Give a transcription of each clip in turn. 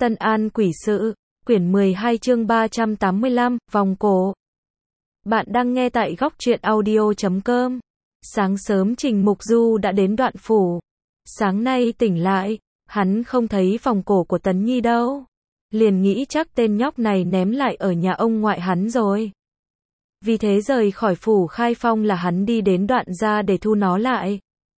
Tân An Quỷ Sự, quyển 12 chương 385, vòng cổ. Bạn đang nghe tại góc truyện audio.com. Sáng sớm Trình Mục Du đã đến Đoạn Phủ. Sáng nay tỉnh lại, hắn không thấy vòng cổ của Tấn Nhi đâu. Liền nghĩ chắc tên nhóc này ném lại ở nhà ông ngoại hắn rồi. Vì thế rời khỏi phủ Khai Phong là hắn đi đến Đoạn gia để thu nó lại.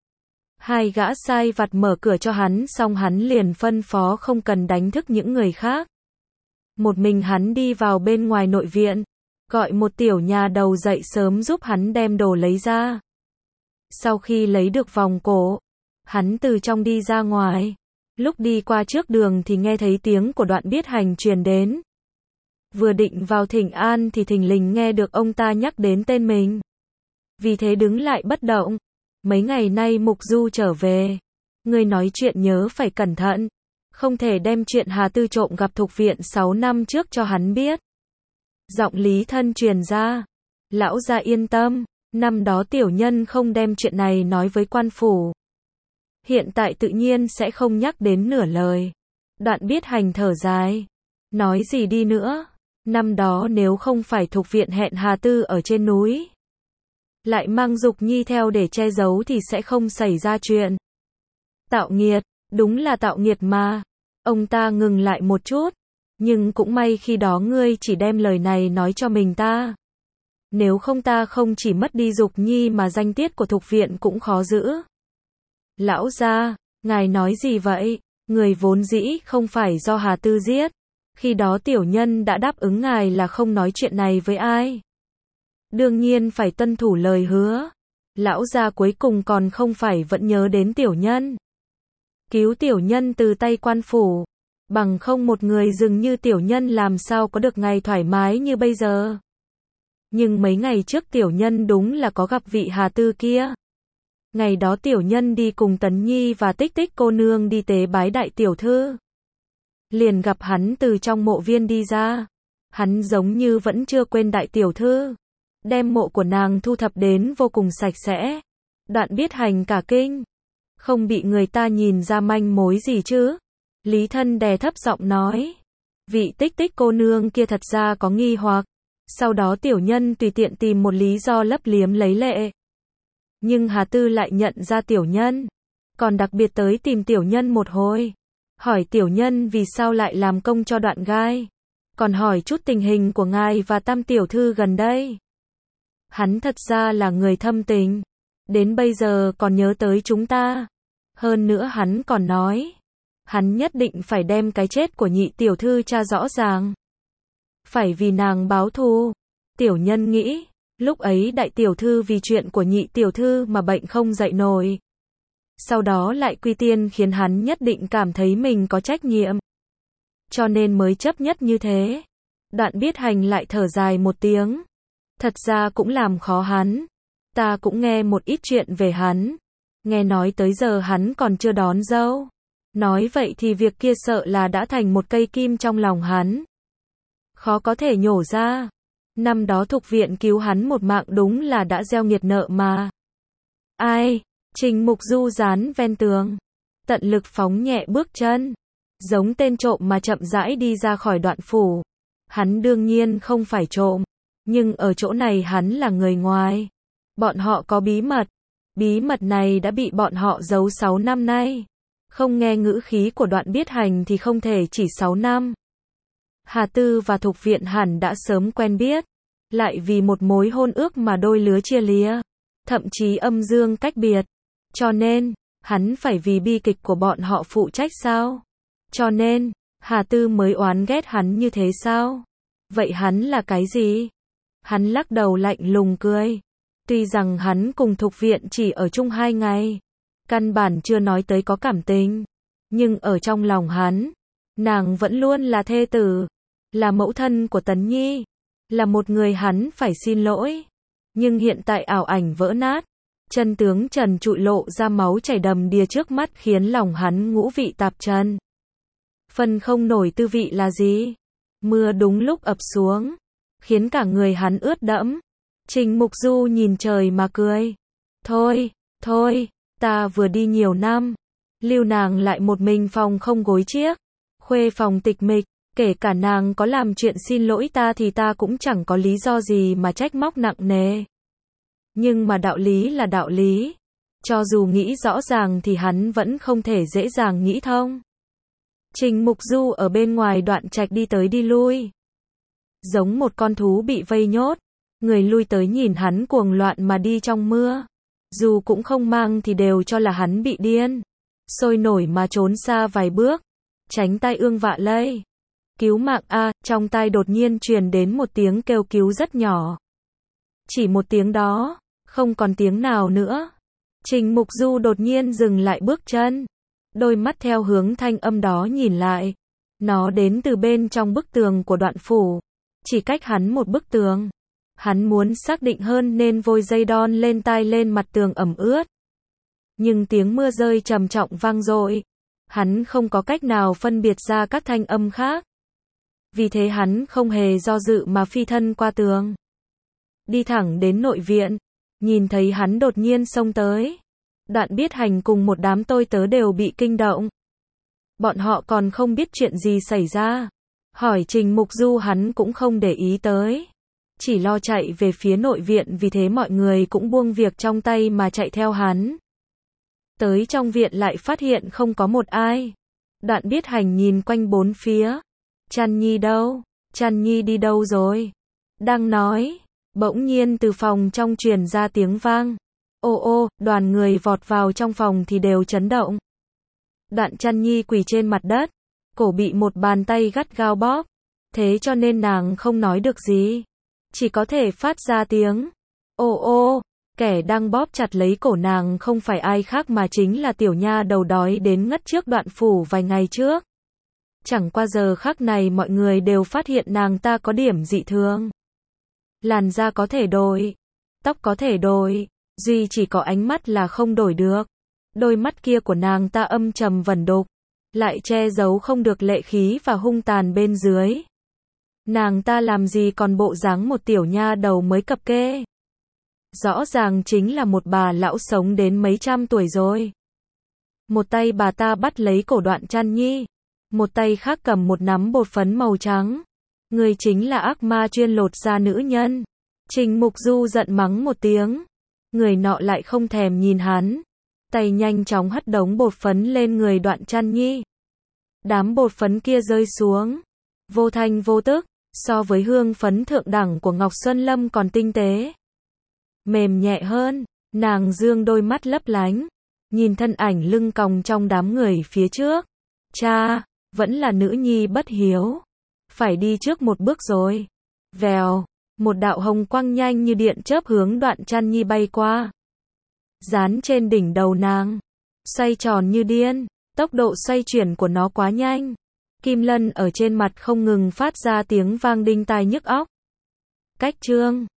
Hai gã sai vặt mở cửa cho hắn xong hắn liền phân phó không cần đánh thức những người khác. Một mình hắn đi vào bên ngoài nội viện, gọi một tiểu nhà đầu dậy sớm giúp hắn đem đồ lấy ra. Sau khi lấy được vòng cổ, hắn từ trong đi ra ngoài. Lúc đi qua trước đường thì nghe thấy tiếng của Đoạn Biết Hành truyền đến. Vừa định vào thỉnh an thì thình lình nghe được ông ta nhắc đến tên mình. Vì thế đứng lại bất động. Mấy ngày nay Mục Du trở về, ngươi nói chuyện nhớ phải cẩn thận, không thể đem chuyện Hà Tư trộm gặp Thục Viện 6 năm trước cho hắn biết. Giọng Lý Thân truyền ra, lão gia yên tâm, năm đó tiểu nhân không đem chuyện này nói với quan phủ. Hiện tại tự nhiên sẽ không nhắc đến nửa lời. Đoạn Biết Hành thở dài, nói gì đi nữa, năm đó nếu không phải Thục Viện hẹn Hà Tư ở trên núi, lại mang Dục Nhi theo để che giấu thì sẽ không xảy ra chuyện. Tạo nghiệt, đúng là tạo nghiệt mà. Ông ta ngừng lại một chút, nhưng cũng may khi đó ngươi chỉ đem lời này nói cho mình ta. Nếu không ta không chỉ mất đi Dục Nhi mà danh tiết của Thục Viện cũng khó giữ. Lão gia, ngài nói gì vậy? Người vốn dĩ không phải do Hà Tư giết. Khi đó tiểu nhân đã đáp ứng ngài là không nói chuyện này với ai. Đương nhiên phải tuân thủ lời hứa. Lão gia cuối cùng còn không phải vẫn nhớ đến tiểu nhân. Cứu tiểu nhân từ tay quan phủ. Bằng không một người dừng như tiểu nhân làm sao có được ngày thoải mái như bây giờ. Nhưng mấy ngày trước tiểu nhân đúng là có gặp vị Hà Tư kia. Ngày đó tiểu nhân đi cùng Tấn Nhi và Tích Tích cô nương đi tế bái đại tiểu thư. Liền gặp hắn từ trong mộ viên đi ra. Hắn giống như vẫn chưa quên đại tiểu thư. Đem mộ của nàng thu thập đến vô cùng sạch sẽ. Đoạn Biết Hành cả kinh. Không bị người ta nhìn ra manh mối gì chứ? Lý Thân đè thấp giọng nói. Vị Tích Tích cô nương kia thật ra có nghi hoặc. Sau đó tiểu nhân tùy tiện tìm một lý do lấp liếm lấy lệ. Nhưng Hà Tư lại nhận ra tiểu nhân. Còn đặc biệt tới tìm tiểu nhân một hồi. Hỏi tiểu nhân vì sao lại làm công cho Đoạn gai. Còn hỏi chút tình hình của ngài và Tam tiểu thư gần đây. Hắn thật ra là người thâm tình. Đến bây giờ còn nhớ tới chúng ta. Hơn nữa hắn còn nói. Hắn nhất định phải đem cái chết của nhị tiểu thư tra rõ ràng. Phải vì nàng báo thù. Tiểu nhân nghĩ. Lúc ấy đại tiểu thư vì chuyện của nhị tiểu thư mà bệnh không dậy nổi. Sau đó lại quy tiên khiến hắn nhất định cảm thấy mình có trách nhiệm. Cho nên mới chấp nhất như thế. Đoạn Biết Hành lại thở dài một tiếng. Thật ra cũng làm khó hắn. Ta cũng nghe một ít chuyện về hắn. Nghe nói tới giờ hắn còn chưa đón dâu. Nói vậy thì việc kia sợ là đã thành một cây kim trong lòng hắn. Khó có thể nhổ ra. Năm đó Thục Viện cứu hắn một mạng đúng là đã gieo nghiệt nợ mà. Ai? Trình Mục Du dán ven tường. Tận lực phóng nhẹ bước chân. Giống tên trộm mà chậm rãi đi ra khỏi Đoạn phủ. Hắn đương nhiên không phải trộm. Nhưng ở chỗ này hắn là người ngoài. Bọn họ có bí mật. Bí mật này đã bị bọn họ giấu 6 năm nay. Không nghe ngữ khí của Đoạn Biết Hành thì không thể chỉ 6 năm. Hà Tư và Thục Viện hẳn đã sớm quen biết. Lại vì một mối hôn ước mà đôi lứa chia lìa. Thậm chí âm dương cách biệt. Cho nên, hắn phải vì bi kịch của bọn họ phụ trách sao? Cho nên, Hà Tư mới oán ghét hắn như thế sao? Vậy hắn là cái gì? Hắn lắc đầu lạnh lùng cười. Tuy rằng hắn cùng Thục Viện chỉ ở chung 2 ngày. Căn bản chưa nói tới có cảm tình. Nhưng ở trong lòng hắn, nàng vẫn luôn là thê tử. Là mẫu thân của Tấn Nhi. Là một người hắn phải xin lỗi. Nhưng hiện tại ảo ảnh vỡ nát. Chân tướng trần trụi lộ ra máu chảy đầm đìa trước mắt khiến lòng hắn ngũ vị tạp trần. Phân không nổi tư vị là gì? Mưa đúng lúc ập xuống. Khiến cả người hắn ướt đẫm. Trình Mục Du nhìn trời mà cười. Thôi, ta vừa đi nhiều năm. Lưu nàng lại một mình phòng không gối chiếc. Khuê phòng tịch mịch, kể cả nàng có làm chuyện xin lỗi ta thì ta cũng chẳng có lý do gì mà trách móc nặng nề. Nhưng mà đạo lý là đạo lý. Cho dù nghĩ rõ ràng thì hắn vẫn không thể dễ dàng nghĩ thông. Trình Mục Du ở bên ngoài Đoạn Trạch đi tới đi lui. Giống một con thú bị vây nhốt. Người lui tới nhìn hắn cuồng loạn mà đi trong mưa. Dù cũng không mang thì đều cho là hắn bị điên. Sôi nổi mà trốn xa vài bước. Tránh tai ương vạ lây. Cứu mạng a, trong tai đột nhiên truyền đến một tiếng kêu cứu rất nhỏ. Chỉ một tiếng đó, không còn tiếng nào nữa. Trình Mục Du đột nhiên dừng lại bước chân. Đôi mắt theo hướng thanh âm đó nhìn lại. Nó đến từ bên trong bức tường của Đoạn phủ. Chỉ cách hắn một bức tường. Hắn muốn xác định hơn nên vôi dây đon lên tai lên mặt tường ẩm ướt. Nhưng tiếng mưa rơi trầm trọng vang dội. Hắn không có cách nào phân biệt ra các thanh âm khác. Vì thế hắn không hề do dự mà phi thân qua tường. Đi thẳng đến nội viện. Nhìn thấy hắn đột nhiên xông tới. Đoạn Biết Hành cùng một đám tôi tớ đều bị kinh động. Bọn họ còn không biết chuyện gì xảy ra. Hỏi Trình Mục Du hắn cũng không để ý tới. Chỉ lo chạy về phía nội viện, vì thế mọi người cũng buông việc trong tay mà chạy theo hắn. Tới trong viện lại phát hiện không có một ai. Đoạn Biết Hành nhìn quanh bốn phía. Trăn Nhi đâu? Trăn Nhi đi đâu rồi? Đang nói. Bỗng nhiên từ phòng trong truyền ra tiếng vang. Ô ô, đoàn người vọt vào trong phòng thì đều chấn động. Đoạn Trăn Nhi quỳ trên mặt đất. Cổ bị một bàn tay gắt gao bóp. Thế cho nên nàng không nói được gì. Chỉ có thể phát ra tiếng. Ô ô, kẻ đang bóp chặt lấy cổ nàng không phải ai khác mà chính là tiểu nha đầu đói đến ngất trước Đoạn phủ vài ngày trước. Chẳng qua giờ khắc này mọi người đều phát hiện nàng ta có điểm dị thường. Làn da có thể đổi, tóc có thể đổi, duy chỉ có ánh mắt là không đổi được. Đôi mắt kia của nàng ta âm trầm vẩn đục, lại che giấu không được lệ khí và hung tàn bên dưới. Nàng ta làm gì còn bộ dáng một tiểu nha đầu mới cập kê. Rõ ràng chính là một bà lão sống đến mấy trăm tuổi rồi. Một tay bà ta bắt lấy cổ Đoạn Trăn Nhi, một tay khác cầm một nắm bột phấn màu trắng. Người chính là ác ma chuyên lột da nữ nhân. Trình Mục Du giận mắng một tiếng. Người nọ lại không thèm nhìn hắn. Tay nhanh chóng hất đống bột phấn lên người Đoạn Trăn Nhi. Đám bột phấn kia rơi xuống. Vô thanh vô tức, so với hương phấn thượng đẳng của Ngọc Xuân Lâm còn tinh tế. Mềm nhẹ hơn, nàng dương đôi mắt lấp lánh. Nhìn thân ảnh lưng còng trong đám người phía trước. Cha, vẫn là nữ nhi bất hiếu. Phải đi trước một bước rồi. Vèo, một đạo hồng quang nhanh như điện chớp hướng Đoạn Trăn Nhi bay qua. Dán trên đỉnh đầu nàng. Xoay tròn như điên. Tốc độ xoay chuyển của nó quá nhanh. Kim lân ở trên mặt không ngừng phát ra tiếng vang đinh tai nhức óc. Cách chương